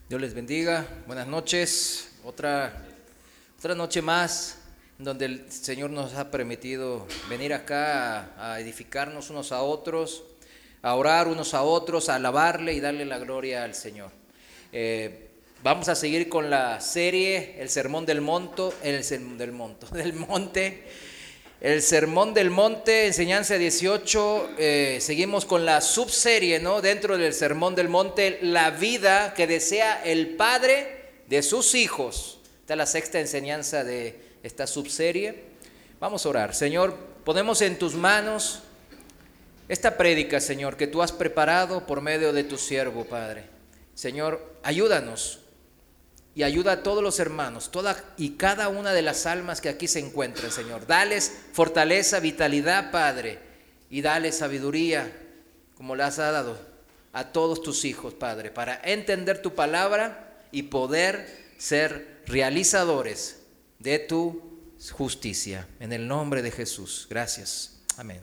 Dios les bendiga, buenas noches, otra noche más donde el Señor nos ha permitido venir acá a edificarnos unos a otros, a orar unos a otros, a alabarle y darle la gloria al Señor. Vamos a seguir con la serie El Sermón del Monte, enseñanza 18, seguimos con la subserie, ¿no? Dentro del Sermón del Monte, la vida que desea el Padre de sus hijos. Esta es la sexta enseñanza de esta subserie. Vamos a orar. Señor, ponemos en tus manos esta prédica, Señor, que tú has preparado por medio de tu siervo, Padre. Señor, ayúdanos. Y ayuda a todos los hermanos, toda y cada una de las almas que aquí se encuentran, Señor. Dales fortaleza, vitalidad, Padre, y dale sabiduría, como la has dado a todos tus hijos, Padre, para entender tu palabra y poder ser realizadores de tu justicia. En el nombre de Jesús. Gracias. Amén.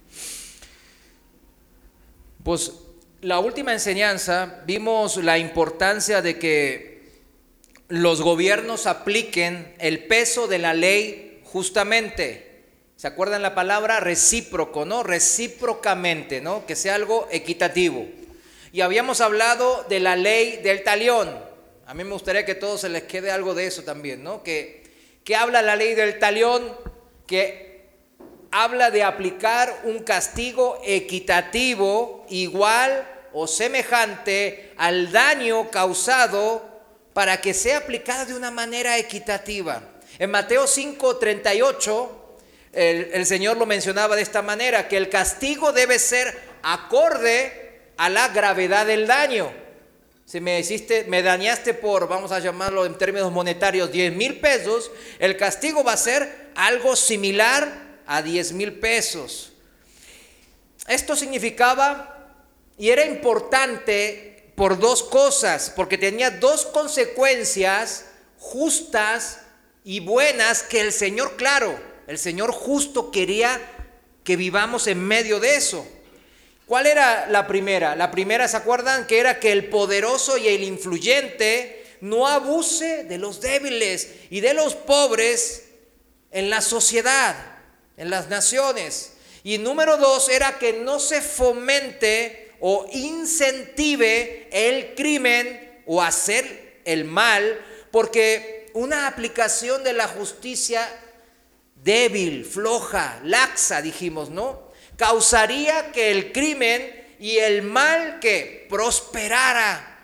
Pues la última enseñanza vimos la importancia de que los gobiernos apliquen el peso de la ley justamente. ¿Se acuerdan la palabra recíproco, no? Recíprocamente, ¿no? Que sea algo equitativo. Y habíamos hablado de la ley del talión. A mí me gustaría que a todos se les quede algo de eso también, ¿no? Que habla la ley del talión, que habla de aplicar un castigo equitativo, igual o semejante al daño causado, para que sea aplicada de una manera equitativa. En Mateo 5:38, el Señor lo mencionaba de esta manera, que el castigo debe ser acorde a la gravedad del daño. Si me dañaste por, vamos a llamarlo en términos monetarios, 10,000 pesos, el castigo va a ser algo similar a 10,000 pesos. Esto significaba y era importante por dos cosas, porque tenía dos consecuencias justas y buenas que el Señor, claro, el Señor justo quería que vivamos en medio de eso. ¿Cuál era la primera? La primera, ¿se acuerdan? Que era que el poderoso y el influyente no abuse de los débiles y de los pobres en la sociedad, en las naciones. Y número dos era que no se fomente o incentive el crimen o hacer el mal, porque una aplicación de la justicia débil, floja, laxa, dijimos, ¿no? Causaría que el crimen y el mal que prosperara,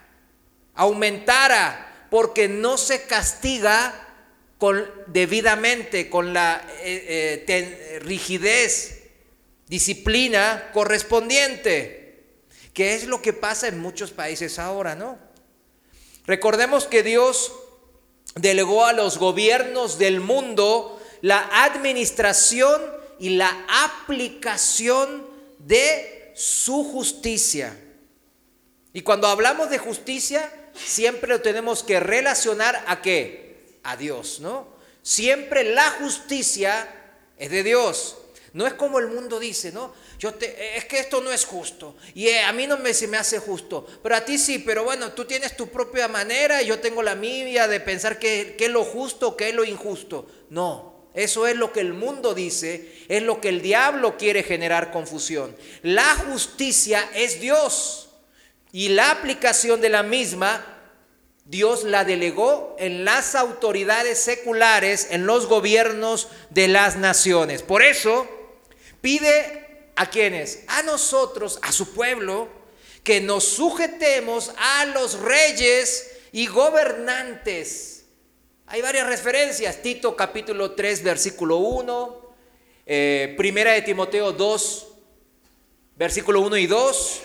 aumentara, porque no se castiga debidamente, con la rigidez, disciplina correspondiente. ¿Qué es lo que pasa en muchos países ahora, no? Recordemos que Dios delegó a los gobiernos del mundo la administración y la aplicación de su justicia. Y cuando hablamos de justicia, siempre lo tenemos que relacionar ¿a qué? A Dios, ¿no? Siempre la justicia es de Dios. No es como el mundo dice, ¿no? Es que esto no es justo. Y a mí se me hace justo. Pero a ti sí, pero bueno, tú tienes tu propia manera y yo tengo la mía de pensar qué es lo justo, qué es lo injusto. No, eso es lo que el mundo dice, es lo que el diablo quiere generar confusión. La justicia es Dios y la aplicación de la misma, Dios la delegó en las autoridades seculares, en los gobiernos de las naciones. Por eso pide ¿a quiénes? A nosotros, a su pueblo, que nos sujetemos a los reyes y gobernantes. Hay varias referencias. Tito capítulo 3, versículo 1. Primera de Timoteo 2, versículo 1 y 2.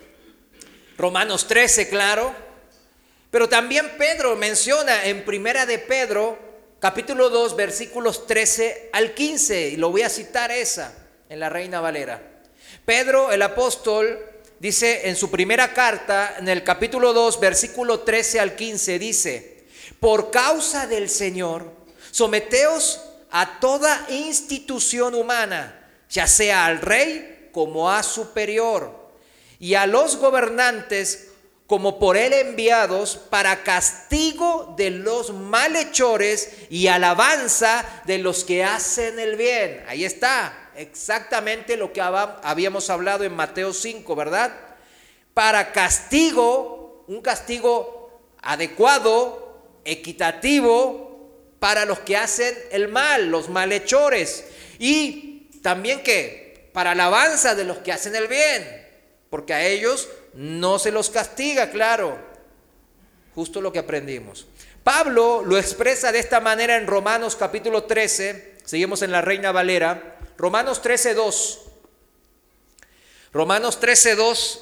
Romanos 13, claro. Pero también Pedro menciona en Primera de Pedro, capítulo 2, versículos 13 al 15. Y lo voy a citar en la Reina Valera. Pedro, el apóstol, dice en su primera carta, en el capítulo 2, versículo 13 al 15, dice: por causa del Señor, someteos a toda institución humana, ya sea al rey como a superior, y a los gobernantes como por él enviados para castigo de los malhechores y alabanza de los que hacen el bien. Ahí está, exactamente lo que habíamos hablado en Mateo 5, ¿verdad? Para castigo, un castigo adecuado, equitativo, para los que hacen el mal, los malhechores. Y también que para alabanza de los que hacen el bien, porque a ellos no se los castiga, claro. Justo lo que aprendimos. Pablo lo expresa de esta manera en Romanos capítulo 13. Seguimos en la Reina Valera. Romanos 13:2. Romanos 13:2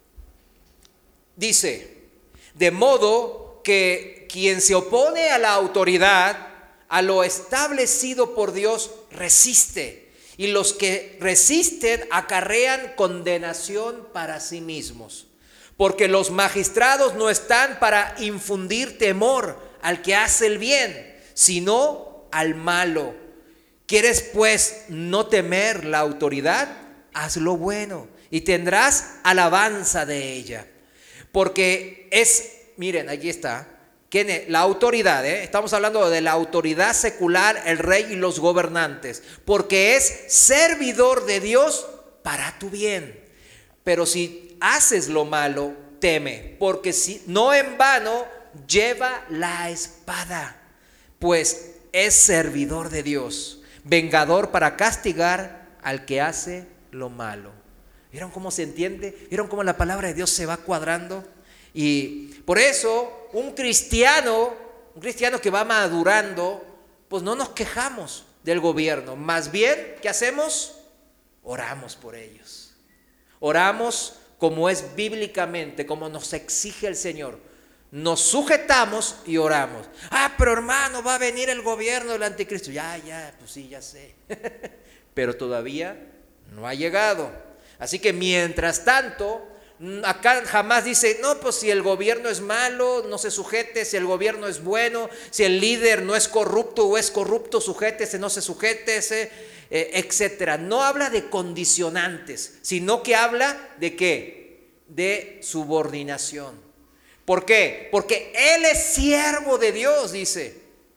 dice: de modo que quien se opone a la autoridad, a lo establecido por Dios, resiste. Y los que resisten acarrean condenación para sí mismos. Porque los magistrados no están para infundir temor al que hace el bien, sino al malo. ¿Quieres pues no temer la autoridad? Haz lo bueno y tendrás alabanza de ella. Porque miren, aquí está. La autoridad, estamos hablando de la autoridad secular, el rey y los gobernantes, porque es servidor de Dios para tu bien. Pero si haces lo malo, teme, porque si no en vano lleva la espada, pues es servidor de Dios, vengador para castigar al que hace lo malo. ¿Vieron cómo se entiende? ¿Vieron cómo la palabra de Dios se va cuadrando? Y por eso un cristiano que va madurando, pues no nos quejamos del gobierno. Más bien, ¿qué hacemos? Oramos por ellos. Oramos como es bíblicamente, como nos exige el Señor. Nos sujetamos y oramos. Pero hermano, va a venir el gobierno del anticristo. Pues sí, ya sé. Pero todavía no ha llegado. Así que mientras tanto, acá jamás dice, no, pues si el gobierno es malo, no se sujete, si el gobierno es bueno, si el líder no es corrupto o es corrupto, sujétese, no se sujétese, etcétera. No habla de condicionantes, sino que habla de ¿qué? De subordinación. ¿Por qué? Porque él es siervo de Dios, dice.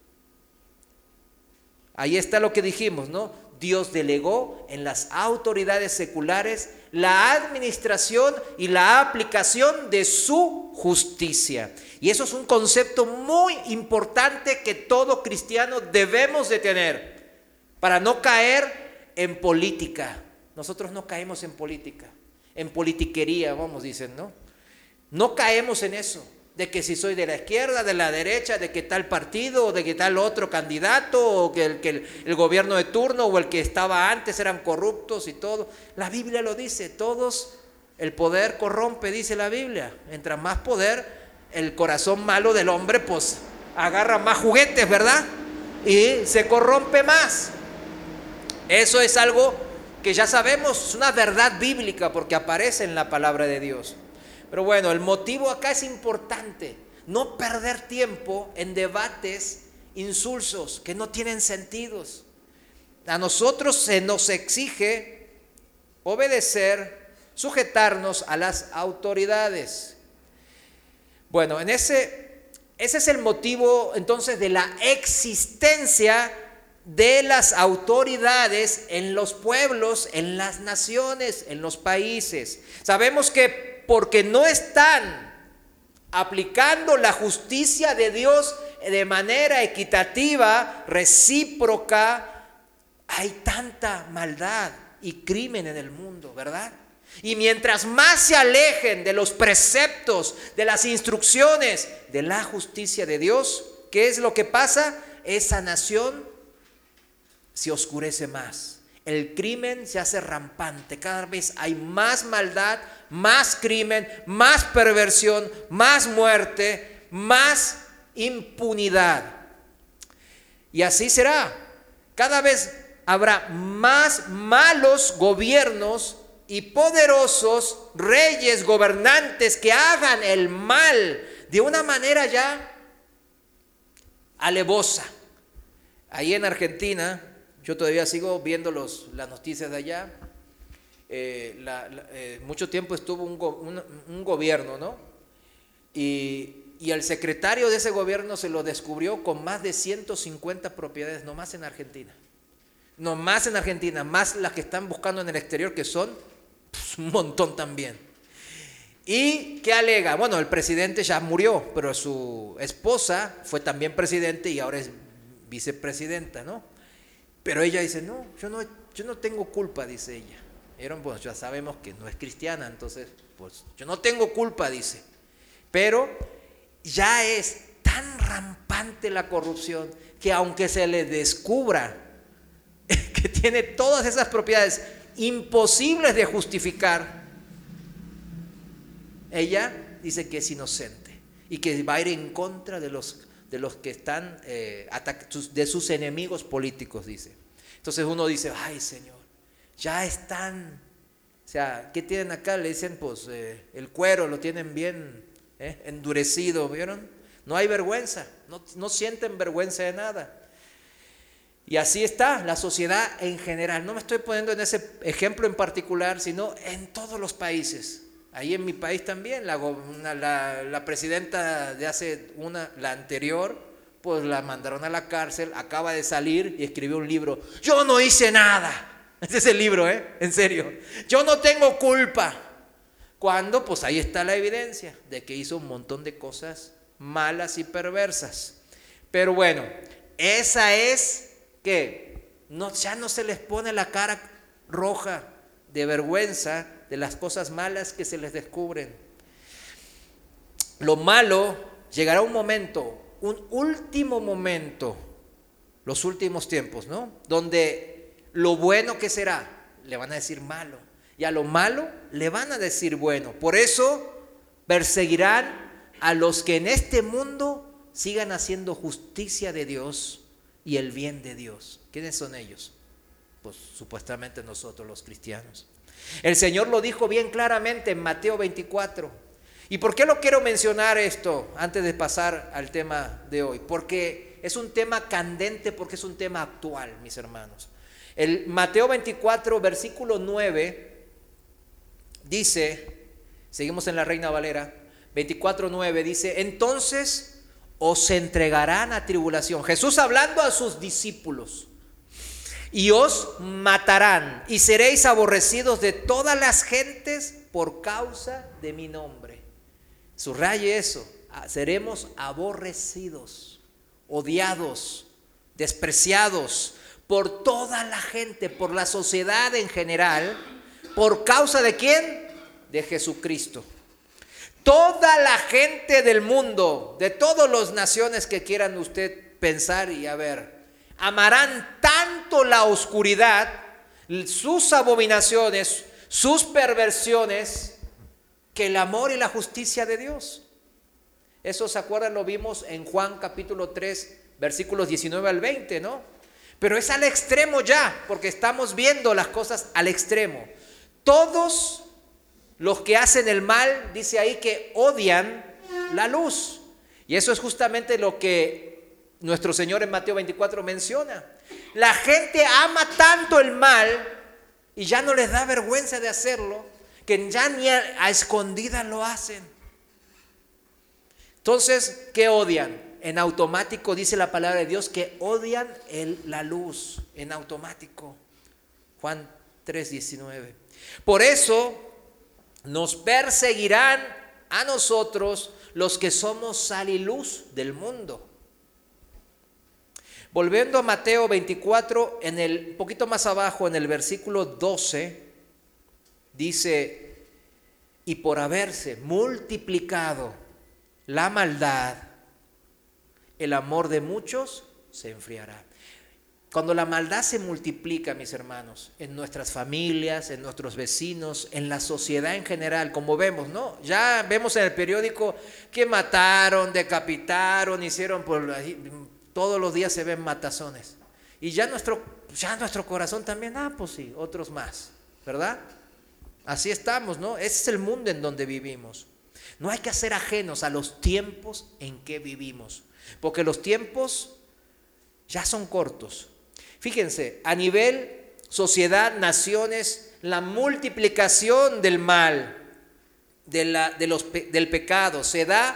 Ahí está lo que dijimos, ¿no? Dios delegó en las autoridades seculares la administración y la aplicación de su justicia. Y eso es un concepto muy importante que todo cristiano debemos de tener para no caer en política. Nosotros no caemos en política, en politiquería, dicen, ¿no? No caemos en eso, de que si soy de la izquierda, de la derecha, de que tal partido o de que tal otro candidato o que el gobierno de turno o el que estaba antes eran corruptos y todo. La Biblia lo dice, el poder corrompe, dice la Biblia. Mientras más poder, el corazón malo del hombre pues agarra más juguetes, ¿verdad? Y se corrompe más. Eso es algo que ya sabemos, es una verdad bíblica porque aparece en la palabra de Dios. Pero bueno, el motivo acá es importante, no perder tiempo en debates insulsos que no tienen sentidos. A nosotros se nos exige obedecer, sujetarnos a las autoridades. Bueno, ese es el motivo entonces de la existencia de las autoridades en los pueblos, en las naciones, en los países. Sabemos que porque no están aplicando la justicia de Dios de manera equitativa, recíproca, hay tanta maldad y crimen en el mundo, ¿verdad? Y mientras más se alejen de los preceptos, de las instrucciones, de la justicia de Dios, ¿qué es lo que pasa? Esa nación se oscurece más. El crimen se hace rampante, cada vez hay más maldad, más crimen, más perversión, más muerte, más impunidad. Y así será. Cada vez habrá más malos gobiernos y poderosos reyes, gobernantes que hagan el mal de una manera ya alevosa. Ahí en Argentina, yo todavía sigo viendo las noticias de allá. Mucho tiempo estuvo un gobierno, ¿no? Y el secretario de ese gobierno se lo descubrió con más de 150 propiedades, nomás en Argentina. Nomás en Argentina, más las que están buscando en el exterior, que son pues, un montón también. ¿Y qué alega? Bueno, el presidente ya murió, pero su esposa fue también presidente y ahora es vicepresidenta, ¿no? Pero ella dice, no, yo no tengo culpa, dice ella. Pues ya sabemos que no es cristiana, entonces, pues yo no tengo culpa, dice. Pero ya es tan rampante la corrupción que aunque se le descubra que tiene todas esas propiedades imposibles de justificar, ella dice que es inocente y que va a ir en contra de los que están, de sus enemigos políticos, dice. Entonces uno dice, ay Señor, ya están, o sea, ¿qué tienen acá? Le dicen, pues el cuero lo tienen bien endurecido, ¿vieron? No hay vergüenza, no sienten vergüenza de nada. Y así está la sociedad en general. No me estoy poniendo en ese ejemplo en particular, sino en todos los países. Ahí en mi país también, la presidenta de la anterior, pues la mandaron a la cárcel, acaba de salir y escribió un libro. Yo no hice nada. Ese es el libro, en serio. Yo no tengo culpa. Cuando, pues ahí está la evidencia de que hizo un montón de cosas malas y perversas. Pero bueno, esa es que ya no se les pone la cara roja de vergüenza de las cosas malas que se les descubren. Lo malo, llegará un momento, un último momento, los últimos tiempos, ¿no? Donde lo bueno que será, le van a decir malo, y a lo malo le van a decir bueno. Por eso perseguirán a los que en este mundo sigan haciendo justicia de Dios y el bien de Dios. ¿Quiénes son ellos? Pues supuestamente nosotros los cristianos. El Señor lo dijo bien claramente en Mateo 24. ¿Y por qué lo quiero mencionar esto antes de pasar al tema de hoy? Porque es un tema candente, porque es un tema actual, mis hermanos. El Mateo 24, versículo 9, dice, seguimos en la Reina Valera, 24:9 dice, entonces os entregarán a tribulación. Jesús hablando a sus discípulos. Y os matarán y seréis aborrecidos de todas las gentes por causa de mi nombre. Subraye eso, seremos aborrecidos, odiados, despreciados por toda la gente, por la sociedad en general. ¿Por causa de quién? De Jesucristo. Toda la gente del mundo, de todas las naciones que quieran usted pensar y amarán tanto la oscuridad, sus abominaciones, sus perversiones, que el amor y la justicia de Dios. Eso, ¿se acuerdan? Lo vimos en Juan capítulo 3, versículos 19 al 20, ¿no? Pero es al extremo ya, porque estamos viendo las cosas al extremo. Todos los que hacen el mal, dice ahí, que odian la luz. Y eso es justamente lo que nuestro Señor en Mateo 24 menciona. La gente ama tanto el mal y ya no les da vergüenza de hacerlo, que ya ni a escondidas lo hacen. Entonces, ¿qué odian? En automático dice la palabra de Dios que odian la luz, en automático. Juan 3:19. Por eso nos perseguirán a nosotros los que somos sal y luz del mundo. Volviendo a Mateo 24, un poquito más abajo, en el versículo 12, dice, y por haberse multiplicado la maldad, el amor de muchos se enfriará. Cuando la maldad se multiplica, mis hermanos, en nuestras familias, en nuestros vecinos, en la sociedad en general, como vemos, ¿no? Ya vemos en el periódico que mataron, decapitaron, hicieron todos los días se ven matazones. Y ya nuestro corazón también, pues sí, otros más, ¿verdad? Así estamos, ¿no? Ese es el mundo en donde vivimos. No hay que hacer ajenos a los tiempos en que vivimos, porque los tiempos ya son cortos. Fíjense, a nivel sociedad, naciones, la multiplicación del mal, del pecado, se da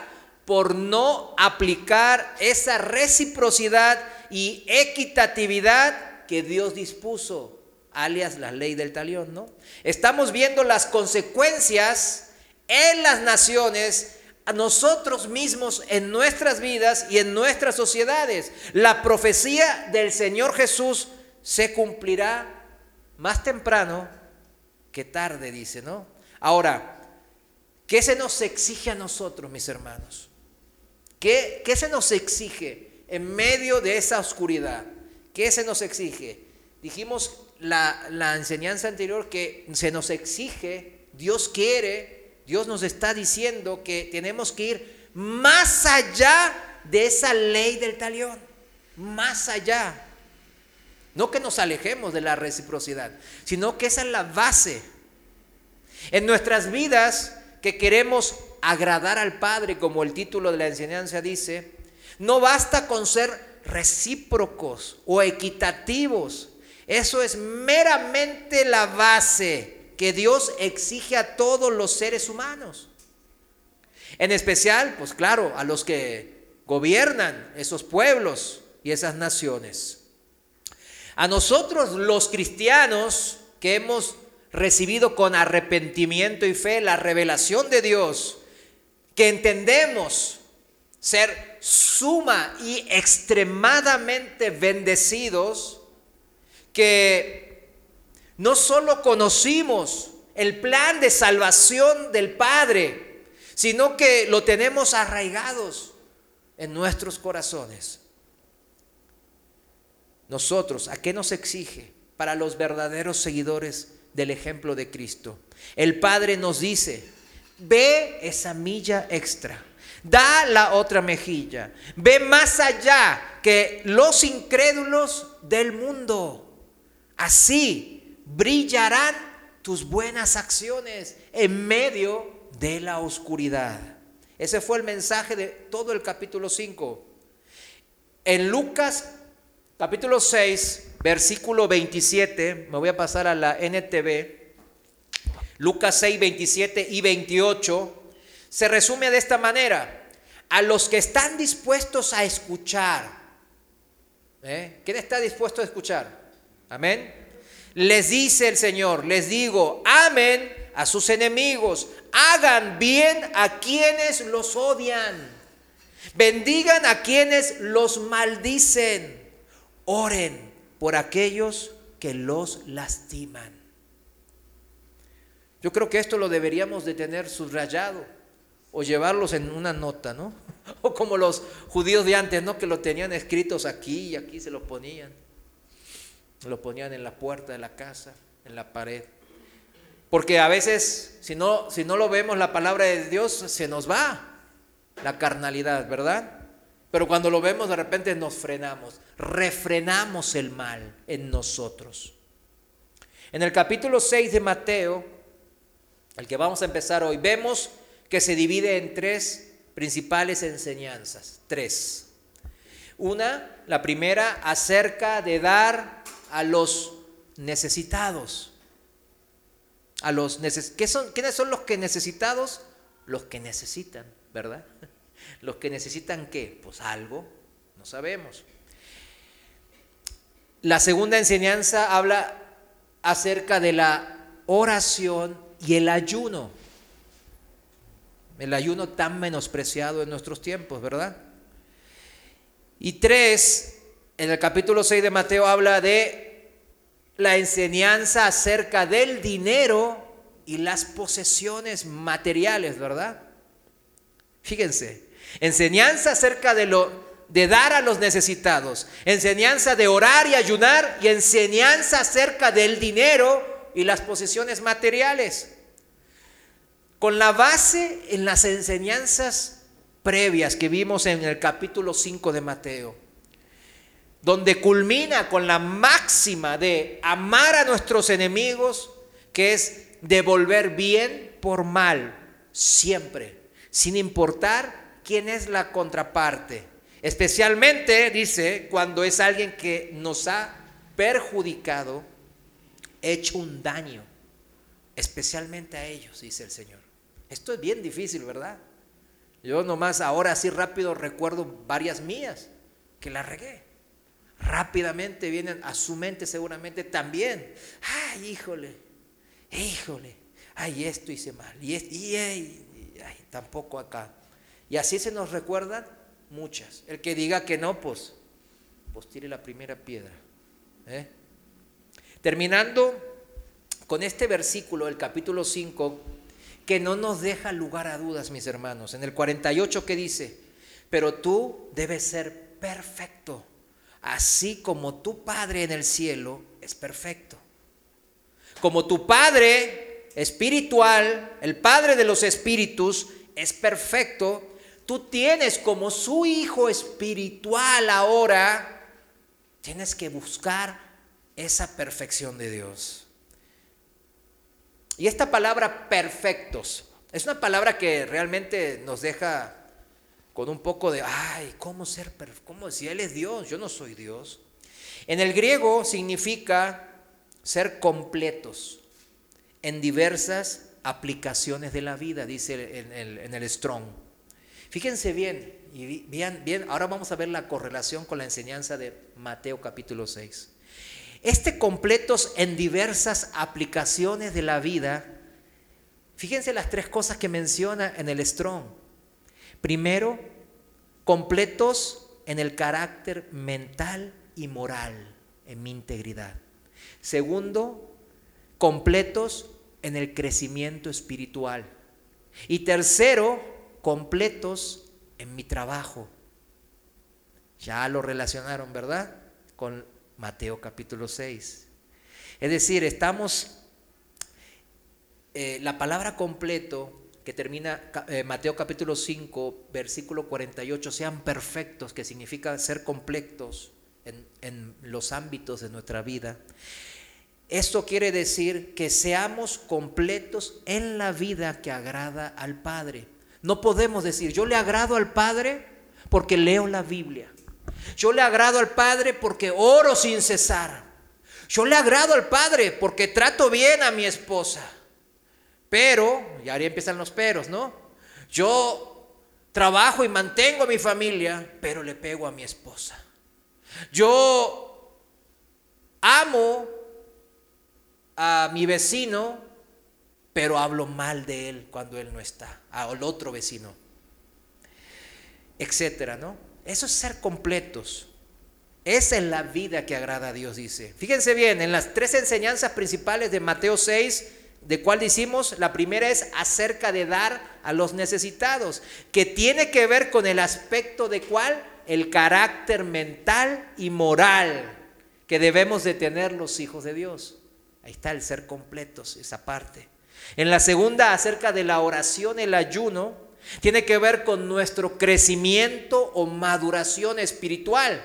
por no aplicar esa reciprocidad y equitatividad que Dios dispuso, alias la ley del talión, ¿no? Estamos viendo las consecuencias en las naciones, a nosotros mismos, en nuestras vidas y en nuestras sociedades. La profecía del Señor Jesús se cumplirá más temprano que tarde, dice, ¿no? Ahora, ¿qué se nos exige a nosotros, mis hermanos? ¿Qué se nos exige en medio de esa oscuridad? ¿Qué se nos exige? Dijimos la enseñanza anterior que se nos exige, Dios quiere, Dios nos está diciendo que tenemos que ir más allá de esa ley del talión, más allá. No que nos alejemos de la reciprocidad, sino que esa es la base. En nuestras vidas que queremos agradar al Padre, como el título de la enseñanza dice, no basta con ser recíprocos o equitativos. Eso es meramente la base que Dios exige a todos los seres humanos. En especial, pues claro, a los que gobiernan esos pueblos y esas naciones. A nosotros los cristianos que hemos recibido con arrepentimiento y fe la revelación de Dios, que entendemos ser suma y extremadamente bendecidos, que no solo conocimos el plan de salvación del Padre, sino que lo tenemos arraigados en nuestros corazones. Nosotros, ¿a qué nos exige para los verdaderos seguidores del ejemplo de Cristo? El Padre nos dice, ve esa milla extra, da la otra mejilla, ve más allá que los incrédulos del mundo. Así brillarán tus buenas acciones en medio de la oscuridad. Ese fue el mensaje de todo el capítulo 5. En Lucas capítulo 6, versículo 27, me voy a pasar a la NTV, Lucas 6, 27 y 28, se resume de esta manera: a los que están dispuestos a escuchar, ¿quién está dispuesto a escuchar? Amén. Les dice el Señor, les digo, amen a sus enemigos, hagan bien a quienes los odian, bendigan a quienes los maldicen, oren por aquellos que los lastiman. Yo creo que esto lo deberíamos de tener subrayado o llevarlos en una nota, ¿no? O como los judíos de antes, ¿no? Que lo tenían escritos aquí y aquí se lo ponían. Lo ponían en la puerta de la casa, en la pared. Porque a veces, si no lo vemos la palabra de Dios, se nos va la carnalidad, ¿verdad? Pero cuando lo vemos de repente nos frenamos, refrenamos el mal en nosotros. En el capítulo 6 de Mateo, el que vamos a empezar hoy, vemos que se divide en tres principales enseñanzas. Tres. La primera acerca de dar a los necesitados. ¿Quiénes son los que necesitados? Los que necesitan, ¿verdad? ¿Los que necesitan qué? Pues algo, no sabemos. La segunda enseñanza habla acerca de la oración y el ayuno. El ayuno tan menospreciado en nuestros tiempos, ¿verdad? Y tres, en el capítulo 6 de Mateo habla de la enseñanza acerca del dinero y las posesiones materiales, ¿verdad? Fíjense, enseñanza acerca de dar a los necesitados, enseñanza de orar y ayunar y enseñanza acerca del dinero y las posesiones materiales. Con la base en las enseñanzas previas que vimos en el capítulo 5 de Mateo, donde culmina con la máxima de amar a nuestros enemigos, que es devolver bien por mal, siempre, sin importar quién es la contraparte. Especialmente, dice, cuando es alguien que nos ha perjudicado, hecho un daño, especialmente a ellos, dice el Señor. Esto es bien difícil, ¿verdad? Yo nomás ahora así rápido recuerdo varias mías que las regué. Rápidamente vienen a su mente seguramente también. Ay, híjole, ay, esto hice mal, ay, tampoco acá. Y así se nos recuerdan muchas. El que diga que no, pues tire la primera piedra. Terminando con este versículo, el capítulo 5, que no nos deja lugar a dudas, mis hermanos. En el 48, ¿qué dice? Pero tú debes ser perfecto, así como tu Padre en el cielo es perfecto. Como tu Padre espiritual, el Padre de los espíritus, es perfecto, tú tienes como su Hijo espiritual ahora, tienes que buscar esa perfección de Dios. Y esta palabra perfectos es una palabra que realmente nos deja con un poco de, ay, ¿cómo ser perfecto? ¿Cómo si Él es Dios? Yo no soy Dios. En el griego significa ser completos en diversas aplicaciones de la vida, dice en el Strong. Fíjense bien, y bien, ahora vamos a ver la correlación con la enseñanza de Mateo capítulo 6. Completos en diversas aplicaciones de la vida, fíjense las tres cosas que menciona en el Strong. Primero, completos en el carácter mental y moral, en mi integridad. Segundo, completos en el crecimiento espiritual. Y tercero, completos en mi trabajo. Ya lo relacionaron, ¿verdad? Con Mateo capítulo 6. Es decir, la palabra completo que termina Mateo capítulo 5, versículo 48, sean perfectos, que significa ser completos en los ámbitos de nuestra vida. Esto quiere decir que seamos completos en la vida que agrada al Padre. No podemos decir, yo le agrado al Padre porque leo la Biblia. Yo le agrado al Padre porque oro sin cesar. Yo le agrado al Padre porque trato bien a mi esposa. Pero, y ahí empiezan los peros, ¿no? Yo trabajo y mantengo a mi familia, pero le pego a mi esposa. Yo amo a mi vecino, pero hablo mal de él cuando él no está, al otro vecino, etcétera, ¿no? Eso es ser completos. Esa es la vida que agrada a Dios, dice. Fíjense bien, en las tres enseñanzas principales de Mateo 6, ¿de cuál decimos? La primera es acerca de dar a los necesitados, que tiene que ver con el aspecto de ¿cuál? El carácter mental y moral que debemos de tener los hijos de Dios. Ahí está el ser completos, esa parte. En la segunda, acerca de la oración, el ayuno, tiene que ver con nuestro crecimiento o maduración espiritual.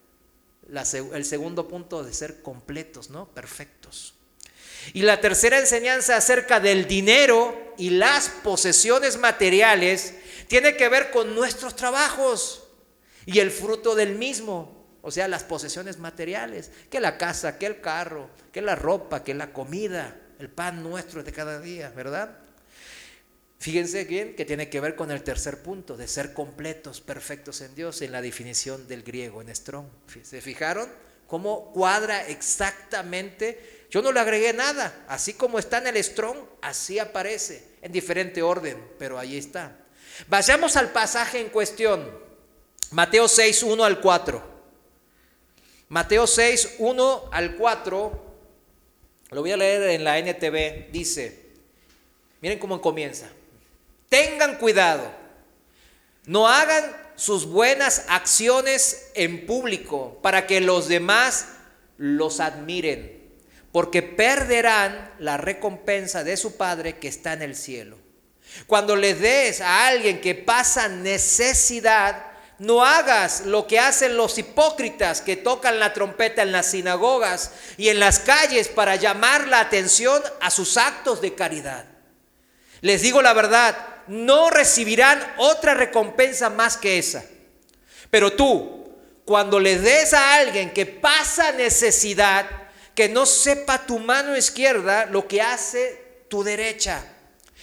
El segundo punto de ser completos, ¿no? Perfectos. Y la tercera enseñanza acerca del dinero y las posesiones materiales tiene que ver con nuestros trabajos y el fruto del mismo. O sea, las posesiones materiales, que la casa, que el carro, que la ropa, que la comida, el pan nuestro de cada día, ¿verdad? Fíjense bien que tiene que ver con el tercer punto, de ser completos, perfectos en Dios, en la definición del griego, en Strong. ¿Se fijaron cómo cuadra exactamente? Yo no le agregué nada, así como está en el Strong, así aparece, en diferente orden, pero ahí está. Vayamos al pasaje en cuestión, Mateo 6, 1 al 4. Mateo 6, 1 al 4, lo voy a leer en la NTV, dice, miren cómo comienza. Tengan cuidado, no hagan sus buenas acciones en público para que los demás los admiren, porque perderán la recompensa de su Padre que está en el cielo. Cuando le des a alguien que pasa necesidad, no hagas lo que hacen los hipócritas que tocan la trompeta en las sinagogas y en las calles para llamar la atención a sus actos de caridad. Les digo la verdad, no recibirán otra recompensa más que esa. Pero tú, cuando le des a alguien que pasa necesidad, que no sepa tu mano izquierda lo que hace tu derecha.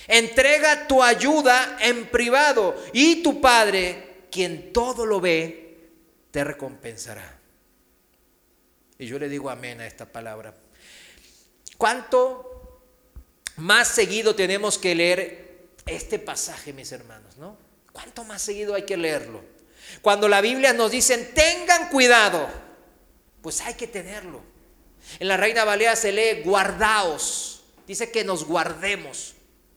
Entrega tu ayuda en privado y tu Padre, quien todo lo ve, te recompensará. Y yo le digo amén a esta palabra. ¿Cuánto más seguido tenemos que leer este pasaje, mis hermanos, no? ¿Cuánto más seguido hay que leerlo? Cuando la Biblia nos dice, tengan cuidado, pues hay que tenerlo. En la Reina Valera se lee, guardaos. Dice que nos guardemos.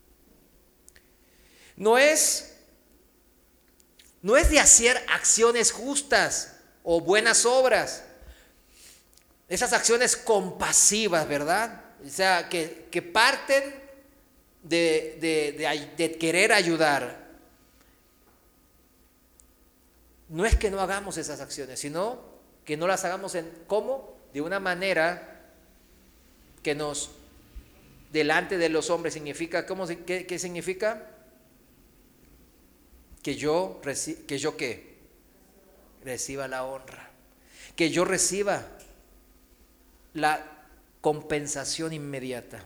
No es de hacer acciones justas o buenas obras. Esas acciones compasivas, ¿verdad? O sea, que parten de querer ayudar. No es que no hagamos esas acciones, sino que no las hagamos ¿cómo? De una manera que nos, delante de los hombres, significa, ¿qué significa? Que yo ¿qué? Reciba la honra. Que yo reciba la compensación inmediata.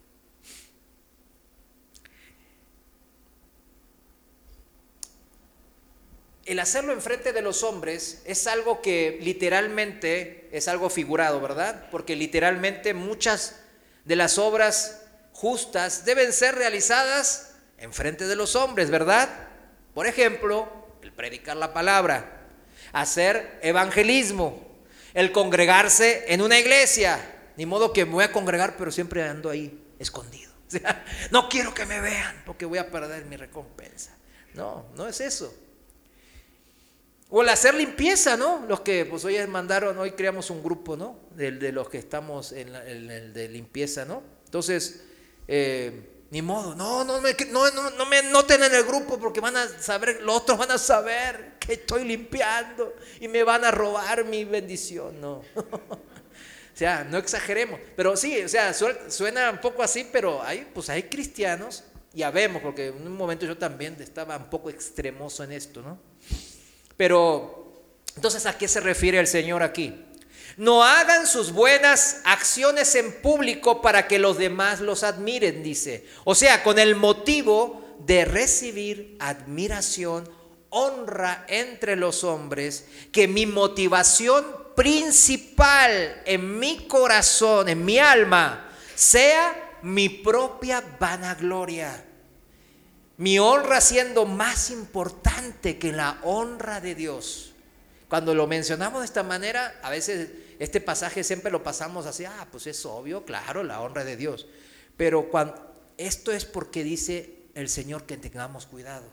El hacerlo enfrente de los hombres es algo que literalmente es algo figurado, ¿verdad? Porque literalmente muchas de las obras justas deben ser realizadas enfrente de los hombres, ¿verdad? Por ejemplo, el predicar la palabra, hacer evangelismo, el congregarse en una iglesia. Ni modo que me voy a congregar, pero siempre ando ahí escondido. O sea, no quiero que me vean porque voy a perder mi recompensa. No, no es eso. O el hacer limpieza, ¿no? Los que pues hoy mandaron, hoy creamos un grupo, ¿no? De los que estamos en el de limpieza, ¿no? Entonces, ni modo, no me noten en el grupo porque van a saber, los otros van a saber que estoy limpiando y me van a robar mi bendición, no. O sea, no exageremos, pero sí, o sea, suena un poco así, pero hay cristianos, ya vemos, porque en un momento yo también estaba un poco extremoso en esto, ¿no? Pero, entonces, ¿a qué se refiere el Señor aquí? No hagan sus buenas acciones en público para que los demás los admiren, dice. O sea, con el motivo de recibir admiración, honra entre los hombres, que mi motivación principal en mi corazón, en mi alma, sea mi propia vanagloria. Mi honra siendo más importante que la honra de Dios. Cuando lo mencionamos de esta manera, a veces este pasaje siempre lo pasamos así, pues es obvio, claro, la honra de Dios. Pero esto es porque dice el Señor que tengamos cuidado.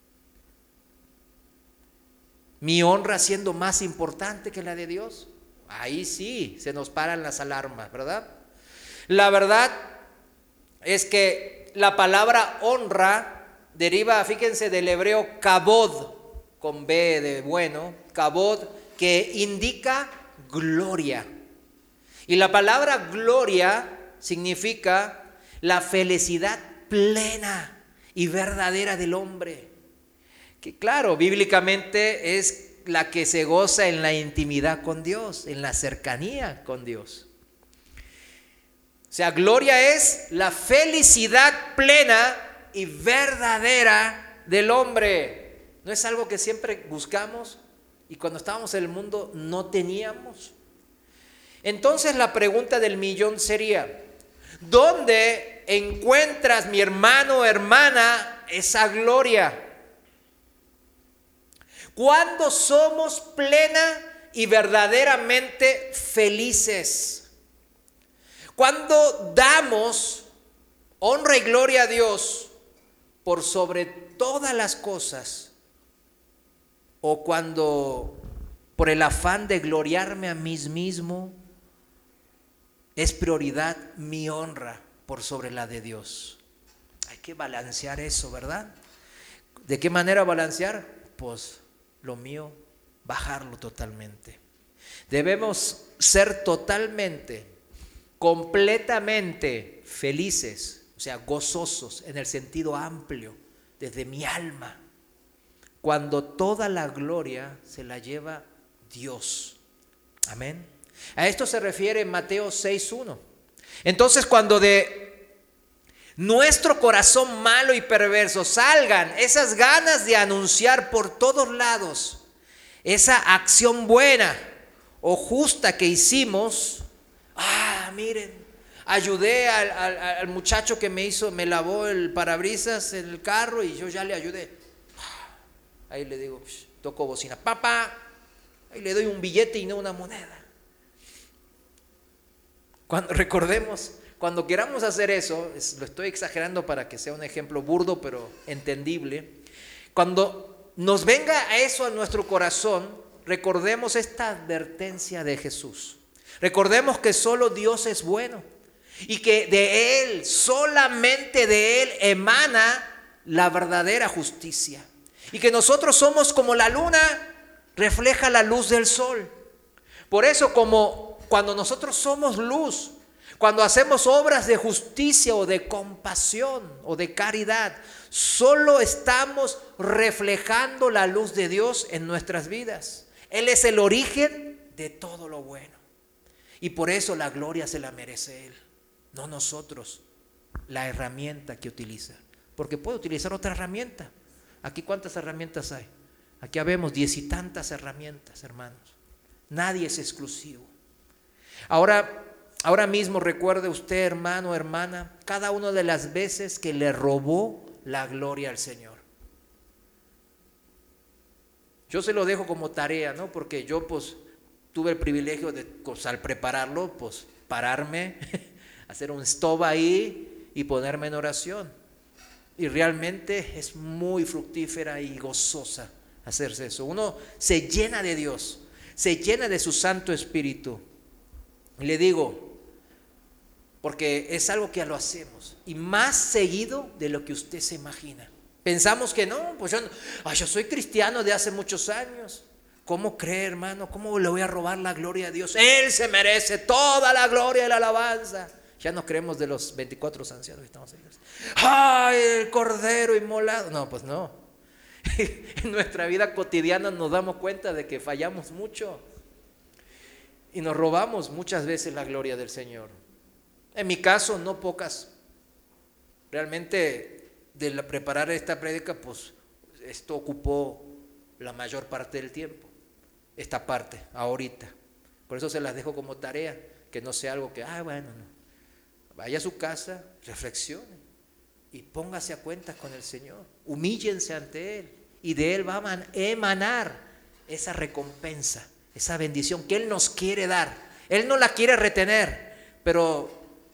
Mi honra siendo más importante que la de Dios, ahí sí se nos paran las alarmas, ¿verdad? La verdad es que la palabra honra deriva, fíjense, del hebreo kabod, con B de bueno, kabod, que indica gloria. Y la palabra gloria significa la felicidad plena y verdadera del hombre. Que claro, bíblicamente es la que se goza en la intimidad con Dios, en la cercanía con Dios. O sea, gloria es la felicidad plena y verdadera del hombre. No es algo que siempre buscamos y cuando estábamos en el mundo no teníamos. Entonces la pregunta del millón sería, ¿dónde encuentras, mi hermano o hermana, esa gloria? ¿Cuándo somos plena y verdaderamente felices? ¿Cuándo damos honra y gloria a Dios por sobre todas las cosas? ¿O cuando por el afán de gloriarme a mí mismo es prioridad mi honra por sobre la de Dios? Hay que balancear eso, ¿verdad? ¿De qué manera balancear? Pues lo mío, bajarlo totalmente. Debemos ser totalmente, completamente felices, o sea, gozosos en el sentido amplio, desde mi alma, cuando toda la gloria se la lleva Dios. Amén. A esto se refiere Mateo 6:1. Entonces, cuando de nuestro corazón malo y perverso, salgan esas ganas de anunciar por todos lados esa acción buena o justa que hicimos. Miren, ayudé al muchacho que me lavó el parabrisas en el carro y yo ya le ayudé. Ahí le digo, toco bocina, papá, ahí le doy un billete y no una moneda. Cuando queramos hacer eso, lo estoy exagerando para que sea un ejemplo burdo pero entendible. Cuando nos venga eso a nuestro corazón, recordemos esta advertencia de Jesús. Recordemos que solo Dios es bueno y que de Él, solamente de Él emana la verdadera justicia. Y que nosotros somos como la luna, refleja la luz del sol. Por eso, como cuando nosotros somos luz, cuando hacemos obras de justicia o de compasión o de caridad, solo estamos reflejando la luz de Dios en nuestras vidas. Él es el origen de todo lo bueno. Y por eso la gloria se la merece Él, no nosotros, la herramienta que utiliza. Porque puede utilizar otra herramienta. Aquí, ¿cuántas herramientas hay? Aquí habemos 10 y tantas herramientas, hermanos. Nadie es exclusivo. Ahora mismo recuerde usted, hermano, hermana, cada una de las veces que le robó la gloria al Señor. Yo se lo dejo como tarea, ¿no? Porque yo tuve el privilegio de, al prepararlo, pararme, hacer un stop ahí y ponerme en oración. Y realmente es muy fructífera y gozosa hacerse eso. Uno se llena de Dios, se llena de su Santo Espíritu. Y le digo, porque es algo que ya lo hacemos, y más seguido de lo que usted se imagina. Pensamos que no, yo soy cristiano de hace muchos años. ¿Cómo cree, hermano? ¿Cómo le voy a robar la gloria a Dios? Él se merece toda la gloria y la alabanza. Ya no creemos de los 24 ancianos que estamos ahí. ¡Ay, el cordero inmolado! No, pues no. En nuestra vida cotidiana nos damos cuenta de que fallamos mucho y nos robamos muchas veces la gloria del Señor. En mi caso, no pocas. Realmente, de preparar esta prédica, esto ocupó la mayor parte del tiempo. Esta parte, ahorita. Por eso se las dejo como tarea, que no sea algo que, no. Vaya a su casa, reflexione y póngase a cuentas con el Señor. Humíllense ante Él y de Él va a emanar esa recompensa, esa bendición que Él nos quiere dar. Él no la quiere retener, pero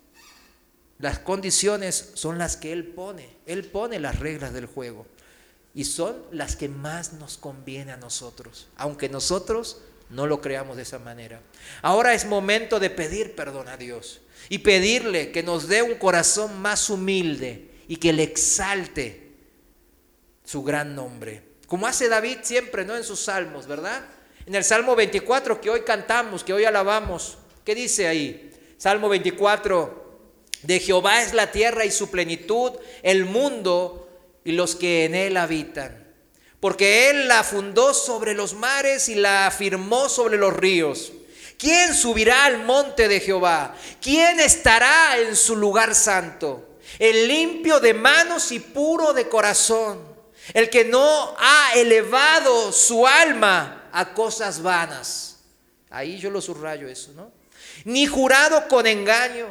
las condiciones son las que Él pone. Él pone las reglas del juego y son las que más nos conviene a nosotros, aunque nosotros no lo creamos de esa manera. Ahora es momento de pedir perdón a Dios y pedirle que nos dé un corazón más humilde y que le exalte su gran nombre. Como hace David siempre, ¿no? En sus salmos, ¿verdad? En el Salmo 24 que hoy cantamos, que hoy alabamos, ¿qué dice ahí? Salmo 24, de Jehová es la tierra y su plenitud, el mundo y los que en él habitan. Porque Él la fundó sobre los mares y la afirmó sobre los ríos. ¿Quién subirá al monte de Jehová? ¿Quién estará en su lugar santo? El limpio de manos y puro de corazón, el que no ha elevado su alma a cosas vanas. Ahí yo lo subrayo eso, ¿no? Ni jurado con engaño.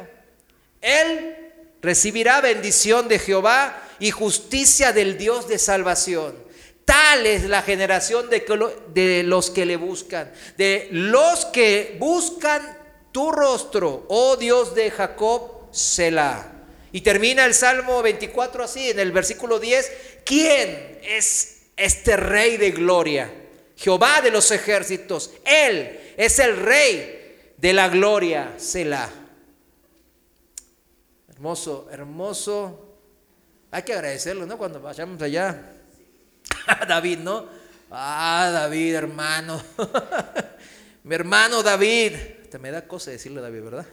Él recibirá bendición de Jehová y justicia del Dios de salvación. Tal es la generación de los que le buscan, de los que buscan tu rostro, oh Dios de Jacob, Selah. Y termina el Salmo 24 así, en el versículo 10, ¿quién es este Rey de gloria? Jehová de los ejércitos, Él es el Rey de la gloria, Selah. Hermoso, hermoso. Hay que agradecerlo, ¿no? Cuando vayamos allá. David, ¿no? David, hermano. Mi hermano David. Te me da cosa decirle David, ¿verdad?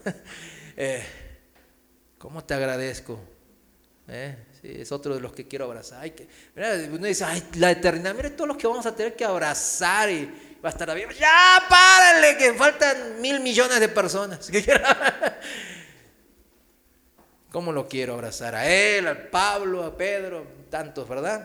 ¿Cómo te agradezco? Sí, es otro de los que quiero abrazar. Uno dice, la eternidad, mire todos los que vamos a tener que abrazar y va a estar David. Ya, párale, que faltan 1,000 millones de personas. ¿Cómo lo quiero abrazar? A él, al Pablo, a Pedro, tantos, ¿verdad?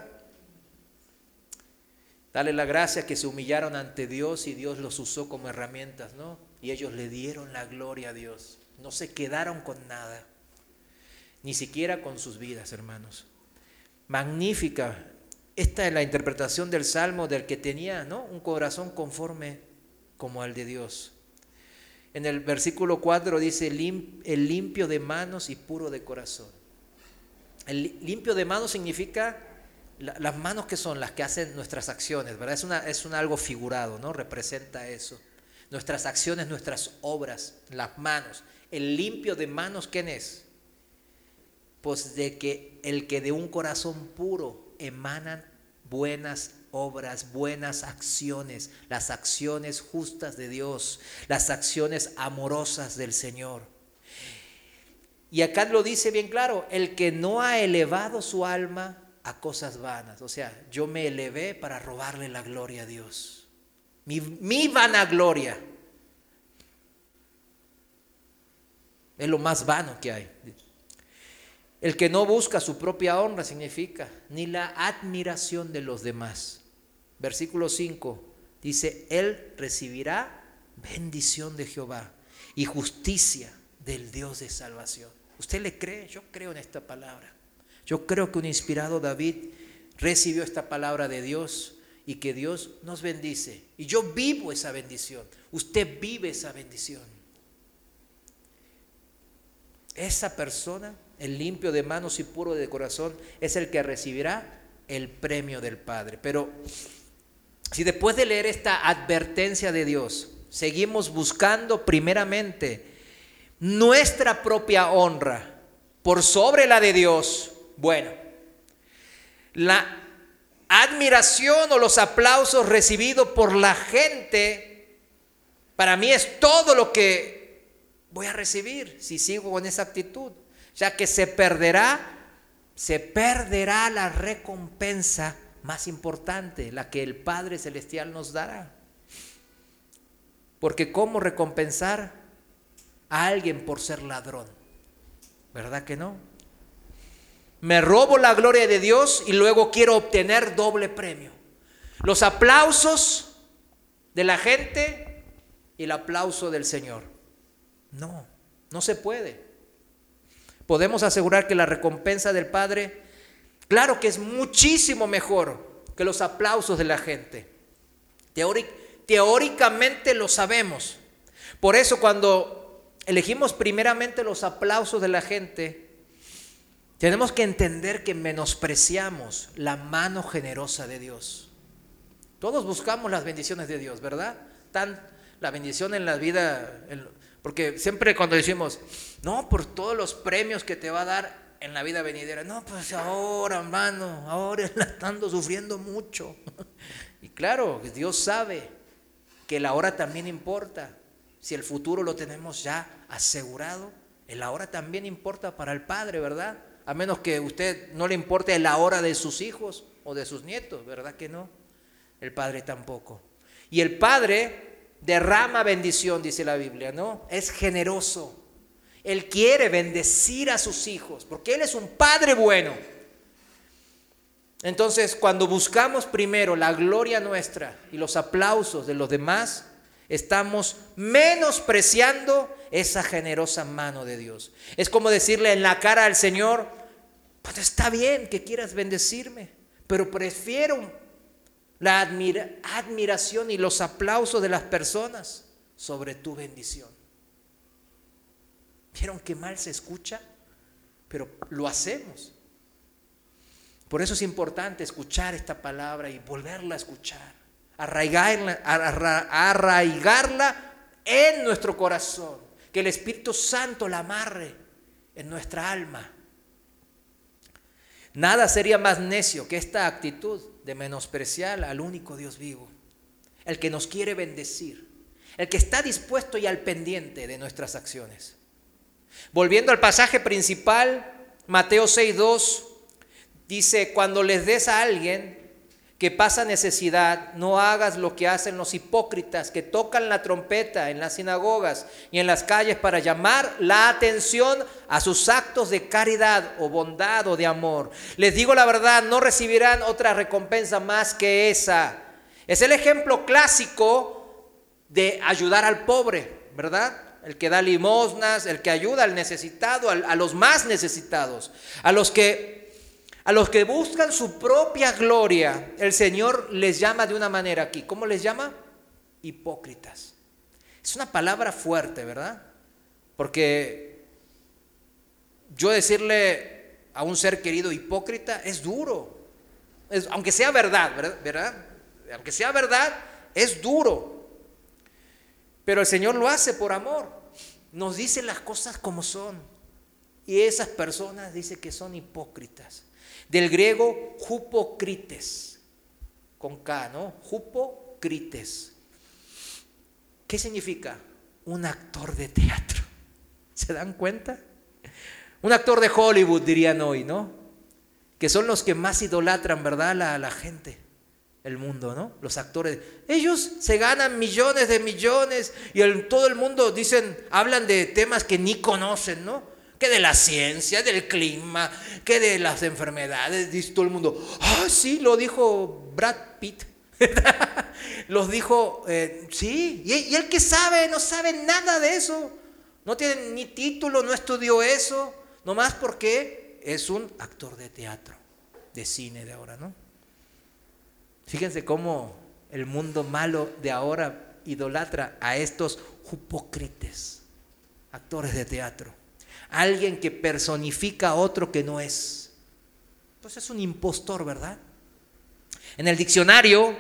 Dale la gracia que se humillaron ante Dios y Dios los usó como herramientas, ¿no? Y ellos le dieron la gloria a Dios. No se quedaron con nada, ni siquiera con sus vidas, hermanos. Magnífica. Esta es la interpretación del Salmo del que tenía, ¿no?, un corazón conforme como al de Dios. En el versículo 4 dice, el limpio de manos y puro de corazón. El limpio de manos significa las manos que son las que hacen nuestras acciones, ¿verdad? Es algo figurado, ¿no? Representa eso. Nuestras acciones, nuestras obras, las manos. El limpio de manos, ¿quién es? Pues el que de un corazón puro emanan buenas obras, buenas acciones, las acciones justas de Dios, las acciones amorosas del Señor. Y acá lo dice bien claro, el que no ha elevado su alma a cosas vanas. O sea, yo me elevé para robarle la gloria a Dios. Mi vanagloria es lo más vano que hay. El que no busca su propia honra significa ni la admiración de los demás. Versículo 5 dice, él recibirá bendición de Jehová y justicia del Dios de salvación. ¿Usted le cree? Yo creo en esta palabra. Yo creo que un inspirado David recibió esta palabra de Dios y que Dios nos bendice. Y yo vivo esa bendición. Usted vive esa bendición. Esa persona, el limpio de manos y puro de corazón, es el que recibirá el premio del Padre. Pero si después de leer esta advertencia de Dios, seguimos buscando primeramente nuestra propia honra por sobre la de Dios, bueno, la admiración o los aplausos recibidos por la gente, para mí es todo lo que voy a recibir si sigo con esa actitud, ya que se perderá la recompensa más importante, la que el Padre Celestial nos dará. Porque ¿cómo recompensar a alguien por ser ladrón? ¿Verdad que no? Me robo la gloria de Dios y luego quiero obtener doble premio. Los aplausos de la gente y el aplauso del Señor. No se puede. Podemos asegurar que la recompensa del Padre, claro que es muchísimo mejor que los aplausos de la gente. Teóricamente lo sabemos. Por eso cuando elegimos primeramente los aplausos de la gente, tenemos que entender que menospreciamos la mano generosa de Dios. Todos buscamos las bendiciones de Dios, ¿verdad? La bendición en la vida, porque siempre cuando decimos, no, por todos los premios que te va a dar en la vida venidera, no, pues ahora, hermano, ahora ando sufriendo mucho. Y claro, Dios sabe que el ahora también importa. Si el futuro lo tenemos ya asegurado, el ahora también importa para el Padre, ¿verdad? A menos que a usted no le importe el ahora de sus hijos o de sus nietos, ¿verdad que no? El Padre tampoco. Y el Padre derrama bendición, dice la Biblia, ¿no? Es generoso. Él quiere bendecir a sus hijos, porque Él es un Padre bueno. Entonces, cuando buscamos primero la gloria nuestra y los aplausos de los demás, estamos menospreciando esa generosa mano de Dios. Es como decirle en la cara al Señor, pues está bien que quieras bendecirme, pero prefiero la admiración y los aplausos de las personas sobre tu bendición. ¿Vieron qué mal se escucha? Pero lo hacemos. Por eso es importante escuchar esta palabra y volverla a escuchar, arraigarla en nuestro corazón, que el Espíritu Santo la amarre en nuestra alma. Nada sería más necio que esta actitud de menospreciar al único Dios vivo, el que nos quiere bendecir, el que está dispuesto y al pendiente de nuestras acciones. Volviendo al pasaje principal, Mateo 6:2 dice, cuando les des a alguien, que pasa necesidad, no hagas lo que hacen los hipócritas que tocan la trompeta en las sinagogas y en las calles para llamar la atención a sus actos de caridad o bondad o de amor. Les digo la verdad, no recibirán otra recompensa más que esa. Es el ejemplo clásico de ayudar al pobre, ¿verdad? El que da limosnas, el que ayuda al necesitado, a los más necesitados, a los que buscan su propia gloria. El Señor les llama de una manera aquí. ¿Cómo les llama? Hipócritas. Es una palabra fuerte, ¿verdad? Porque yo decirle a un ser querido hipócrita es duro. Aunque sea verdad, ¿verdad? Aunque sea verdad, es duro. Pero el Señor lo hace por amor. Nos dice las cosas como son. Y esas personas dice que son hipócritas. Del griego hupocrites, con K, ¿no? Hupocrites. ¿Qué significa? Un actor de teatro. ¿Se dan cuenta? Un actor de Hollywood, dirían hoy, ¿no? Que son los que más idolatran, ¿verdad? La gente, el mundo, ¿no? Los actores. Ellos se ganan millones de millones y todo el mundo hablan de temas que ni conocen, ¿no? Que de la ciencia, del clima, que de las enfermedades, dice todo el mundo. Sí, lo dijo Brad Pitt. Los dijo, sí. Y el que sabe, no sabe nada de eso. No tiene ni título, no estudió eso. Nomás porque es un actor de teatro, de cine de ahora, ¿no? Fíjense cómo el mundo malo de ahora idolatra a estos hipócritas, actores de teatro. Alguien que personifica a otro que no es. Pues es un impostor, ¿verdad? En el diccionario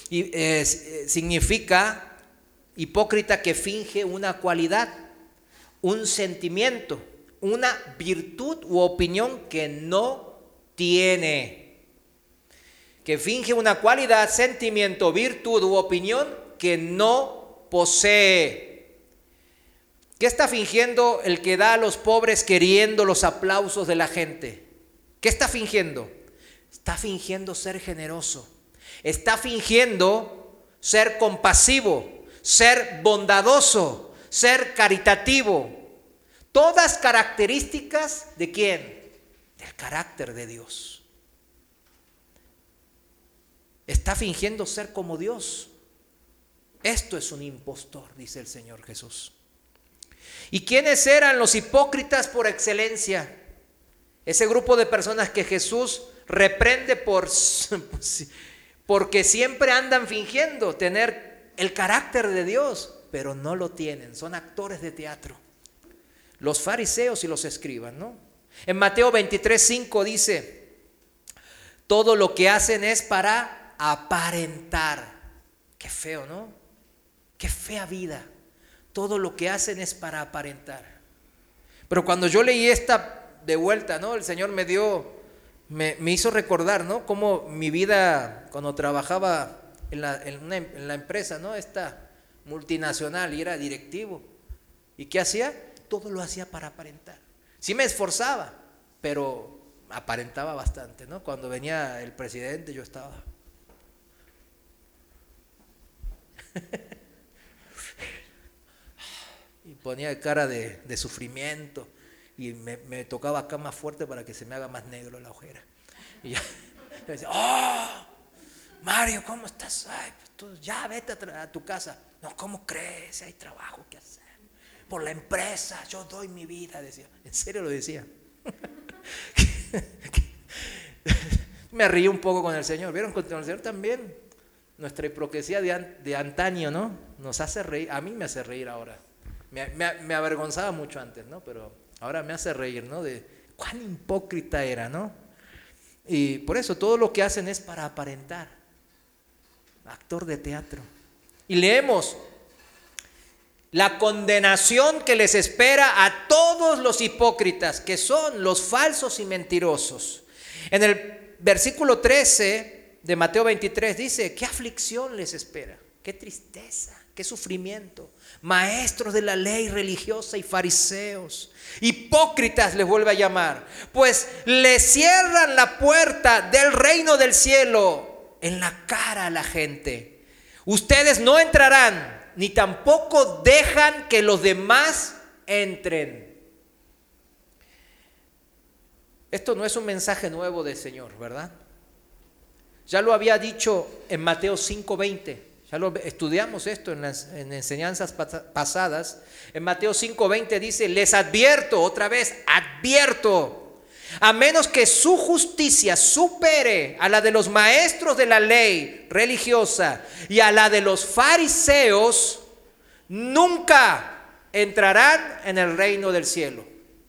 significa hipócrita que finge una cualidad, un sentimiento, una virtud u opinión que no tiene. Que finge una cualidad, sentimiento, virtud u opinión que no posee. ¿Qué está fingiendo el que da a los pobres queriendo los aplausos de la gente? ¿Qué está fingiendo? Está fingiendo ser generoso. Está fingiendo ser compasivo, ser bondadoso, ser caritativo. Todas características ¿de quién? Del carácter de Dios. Está fingiendo ser como Dios. Esto es un impostor, dice el Señor Jesús. ¿Y quiénes eran los hipócritas por excelencia? Ese grupo de personas que Jesús reprende porque siempre andan fingiendo tener el carácter de Dios, pero no lo tienen, son actores de teatro. Los fariseos y los escribas, ¿no? En Mateo 23:5 dice, todo lo que hacen es para aparentar. Qué feo, ¿no? Qué fea vida. Todo lo que hacen es para aparentar. Pero cuando yo leí esta de vuelta, ¿no? El Señor me hizo recordar, ¿no? Cómo mi vida cuando trabajaba en la empresa, ¿no? Esta multinacional y era directivo. ¿Y qué hacía? Todo lo hacía para aparentar. Sí me esforzaba, pero aparentaba bastante, ¿no? Cuando venía el presidente yo estaba... y ponía cara de sufrimiento y me tocaba acá más fuerte para que se me haga más negro la ojera. Y ya le decía, Mario, ¿cómo estás? Ay, pues tú ya vete a tu casa. No, ¿cómo crees? Hay trabajo que hacer. Por la empresa, yo doy mi vida, decía. ¿En serio lo decía? Me reí un poco con el Señor. ¿Vieron? Con el Señor también. Nuestra hipocresía de antaño, ¿no? Nos hace reír. A mí me hace reír ahora. Me avergonzaba mucho antes, ¿no? Pero ahora me hace reír, ¿no? De cuán hipócrita era, ¿no? Y por eso todo lo que hacen es para aparentar. Actor de teatro. Y leemos la condenación que les espera a todos los hipócritas, que son los falsos y mentirosos. En el versículo 13 de Mateo 23 dice, ¿qué aflicción les espera? ¿Qué tristeza? ¿Qué sufrimiento? Maestros de la ley religiosa y fariseos, hipócritas les vuelve a llamar, pues les cierran la puerta del reino del cielo. en la cara a la gente. Ustedes no entrarán, ni tampoco dejan que los demás entren. Esto no es un mensaje nuevo del Señor, ¿verdad? Ya lo había dicho en Mateo 5:20. Ya lo estudiamos esto en enseñanzas pasadas. En Mateo 5:20 dice: les advierto, otra vez, advierto, a menos que su justicia supere a la de los maestros de la ley religiosa y a la de los fariseos, nunca entrarán en el reino del cielo.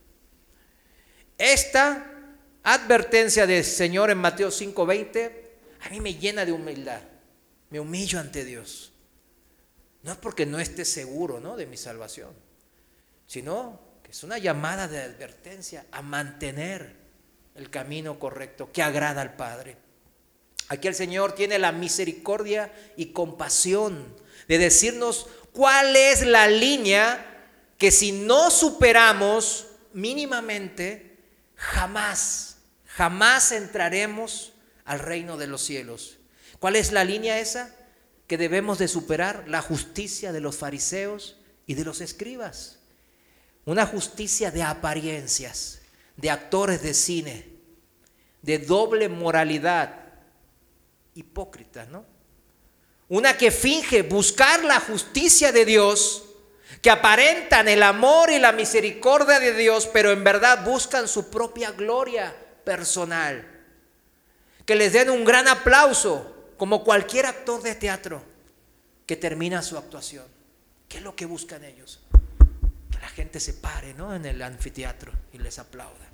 Esta advertencia del Señor en Mateo 5:20 a mí me llena de humildad. Me humillo ante Dios. No es porque no esté seguro, ¿no?, de mi salvación, sino que es una llamada de advertencia a mantener el camino correcto que agrada al Padre. Aquí el Señor tiene la misericordia y compasión de decirnos cuál es la línea que si no superamos mínimamente, jamás entraremos al reino de los cielos. ¿Cuál es la línea esa que debemos de superar? La justicia de los fariseos y de los escribas. Una justicia de apariencias, de actores de cine, de doble moralidad, hipócritas, ¿no? Una que finge buscar la justicia de Dios, que aparentan el amor y la misericordia de Dios, pero en verdad buscan su propia gloria personal. Que les den un gran aplauso, como cualquier actor de teatro que termina su actuación. ¿Qué es lo que buscan ellos? Que la gente se pare, ¿no?, en el anfiteatro y les aplauda.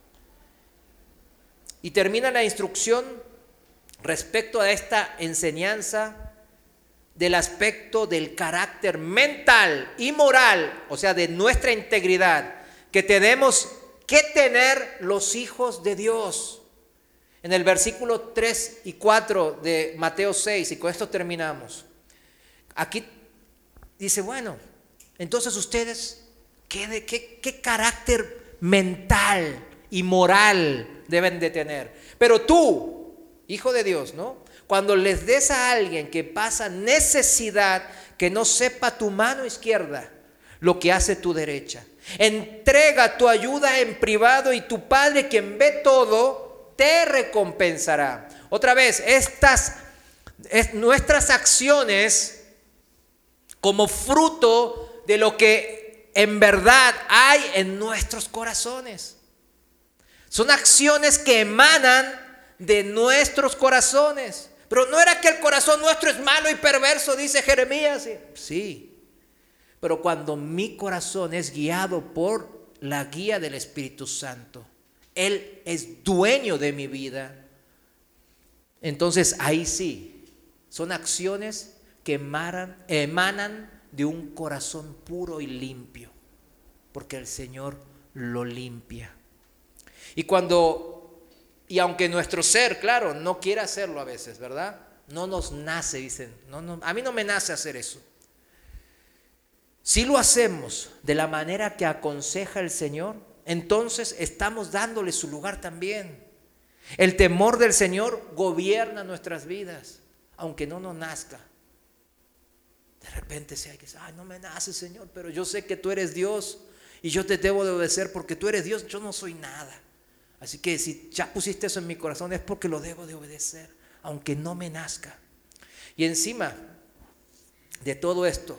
Y termina la instrucción respecto a esta enseñanza del aspecto del carácter mental y moral, o sea, de nuestra integridad, que tenemos que tener los hijos de Dios. En el versículo 3 y 4 de Mateo 6, y con esto terminamos. Aquí dice, bueno, entonces ustedes, ¿qué carácter mental y moral deben de tener? Pero tú, hijo de Dios, ¿no?, cuando les des a alguien que pasa necesidad, que no sepa tu mano izquierda lo que hace tu derecha. Entrega tu ayuda en privado y tu Padre, quien ve todo, te recompensará. Otra vez, nuestras acciones como fruto de lo que en verdad hay en nuestros corazones. Son acciones que emanan de nuestros corazones. Pero no era que el corazón nuestro es malo y perverso, dice Jeremías. Sí, pero cuando mi corazón es guiado por la guía del Espíritu Santo, Él es dueño de mi vida, entonces ahí sí, son acciones que emanan de un corazón puro y limpio, porque el Señor lo limpia. Y aunque nuestro ser, claro, no quiere hacerlo a veces, ¿verdad? No nos nace, dicen, no, a mí no me nace hacer eso. Si lo hacemos de la manera que aconseja el Señor, entonces estamos dándole su lugar también. El temor del Señor gobierna nuestras vidas, aunque no nos nazca. De repente hay que decir, ay, no me nace, Señor, pero yo sé que tú eres Dios y yo te debo de obedecer porque tú eres Dios, yo no soy nada. Así que si ya pusiste eso en mi corazón es porque lo debo de obedecer, aunque no me nazca. Y encima de todo esto,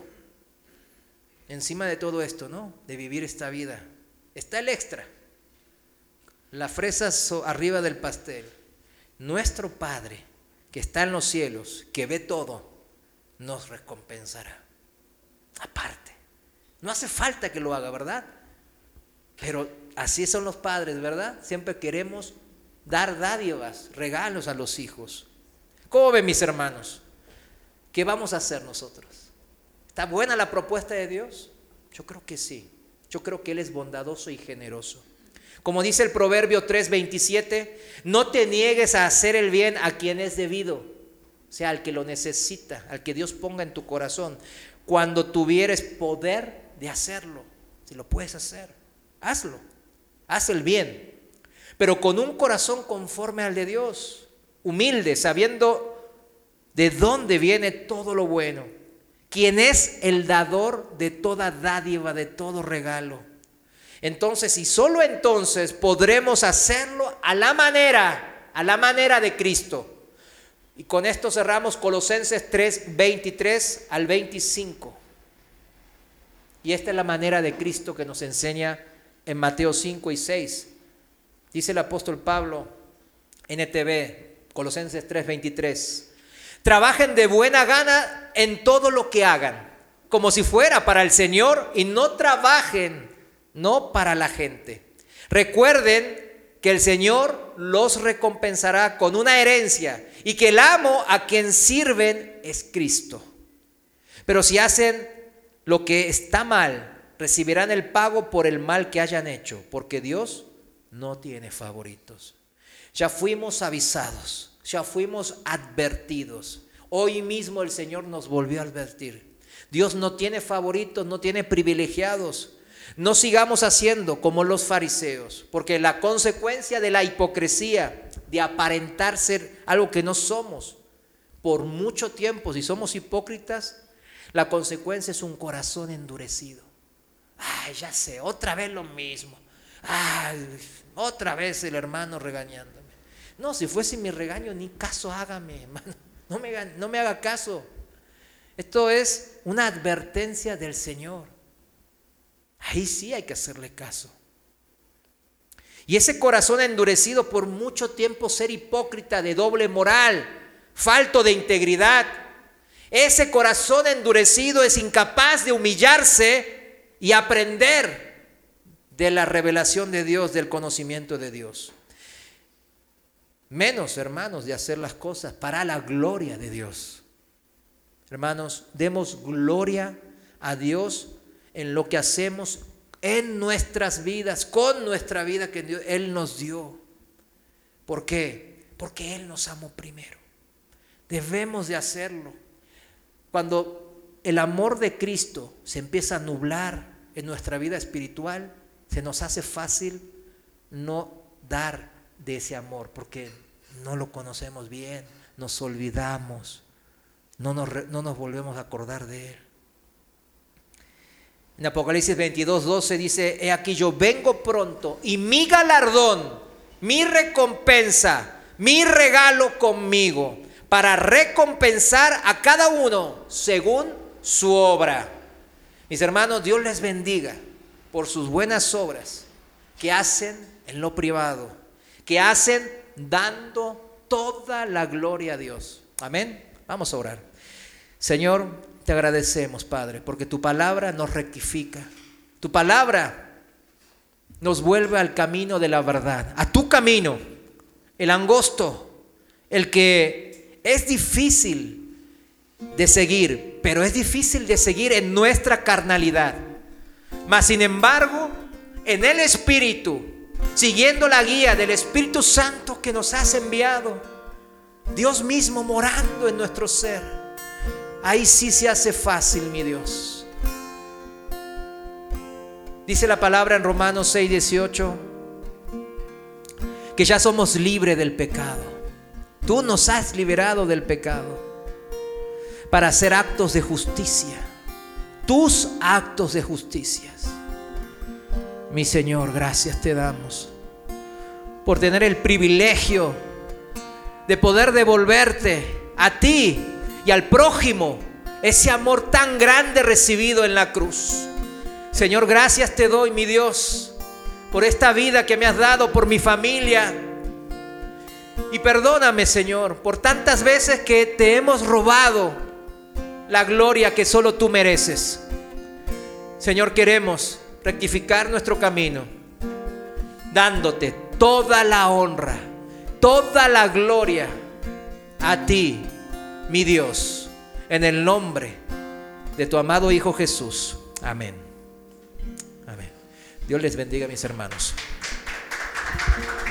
¿no?, de vivir esta vida, está el extra, la fresa arriba del pastel. Nuestro Padre que está en los cielos, que ve todo, nos recompensará. Aparte, no hace falta que lo haga, ¿verdad? Pero así son los padres, ¿verdad? Siempre queremos dar dádivas, regalos a los hijos. ¿Cómo ven, mis hermanos? ¿Qué vamos a hacer nosotros? ¿Está buena la propuesta de Dios? Yo creo que sí. Yo creo que Él es bondadoso y generoso. Como dice el Proverbio 3:27, no te niegues a hacer el bien a quien es debido, o sea, al que lo necesita, al que Dios ponga en tu corazón. Cuando tuvieres poder de hacerlo, si lo puedes hacer, hazlo, haz el bien, pero con un corazón conforme al de Dios, humilde, sabiendo ¿De dónde viene todo lo bueno? ¿Quién es el dador de toda dádiva, de todo regalo? Entonces, y solo entonces podremos hacerlo a la manera de Cristo. Y con esto cerramos Colosenses 3, 23 al 25. Y esta es la manera de Cristo que nos enseña en Mateo 5 y 6. Dice el apóstol Pablo, NTV, Colosenses 3, 23. Trabajen de buena gana en todo lo que hagan, como si fuera para el Señor, y no trabajen, no para la gente. Recuerden que el Señor los recompensará con una herencia y que el amo a quien sirven es Cristo. Pero si hacen lo que está mal, recibirán el pago por el mal que hayan hecho, porque Dios no tiene favoritos. Ya fuimos avisados, ya fuimos advertidos. Hoy mismo el Señor nos volvió a advertir. Dios no tiene favoritos, no tiene privilegiados. No sigamos haciendo como los fariseos, porque la consecuencia de la hipocresía, de aparentar ser algo que no somos, por mucho tiempo, si somos hipócritas, la consecuencia es un corazón endurecido. Ay, ya sé, otra vez lo mismo. Ay, otra vez el hermano regañándome. No, si fuese mi regaño, ni caso hágame, hermano. No me haga caso. Esto es una advertencia del Señor. Ahí sí hay que hacerle caso. Y ese corazón endurecido por mucho tiempo ser hipócrita, de doble moral, falto de integridad. Ese corazón endurecido es incapaz de humillarse y aprender de la revelación de Dios, del conocimiento de Dios. Menos, hermanos, de hacer las cosas para la gloria de Dios. Hermanos, demos gloria a Dios en lo que hacemos en nuestras vidas, con nuestra vida que Él nos dio. ¿Por qué? Porque Él nos amó primero. Debemos de hacerlo. Cuando el amor de Cristo se empieza a nublar en nuestra vida espiritual, se nos hace fácil no dar de ese amor, porque no lo conocemos bien, nos olvidamos, no nos volvemos a acordar de Él. En Apocalipsis 22:12 dice: he aquí yo vengo pronto, y mi galardón, mi recompensa, mi regalo conmigo, para recompensar a cada uno según su obra. Mis hermanos, Dios les bendiga por sus buenas obras que hacen en lo privado, que hacen dando toda la gloria a Dios. Amén. Vamos a orar. Señor, te agradecemos, Padre, porque tu palabra nos rectifica. Tu palabra nos vuelve al camino de la verdad, a tu camino, el angosto, el que es difícil de seguir, pero es difícil de seguir en nuestra carnalidad. Mas, sin embargo, en el Espíritu, siguiendo la guía del Espíritu Santo que nos has enviado, Dios mismo morando en nuestro ser, ahí sí se hace fácil, mi Dios. Dice la palabra en Romanos 6:18 que ya somos libres del pecado. Tú nos has liberado del pecado para hacer actos de justicia, tus actos de justicia. Mi Señor, gracias te damos por tener el privilegio de poder devolverte a ti y al prójimo ese amor tan grande recibido en la cruz. Señor, gracias te doy, mi Dios, por esta vida que me has dado, por mi familia. Y perdóname, Señor, por tantas veces que te hemos robado la gloria que solo tú mereces. Señor, queremos rectificar nuestro camino, dándote toda la honra, toda la gloria a ti, mi Dios, en el nombre de tu amado Hijo Jesús. Amén. Amén. Dios les bendiga, mis hermanos.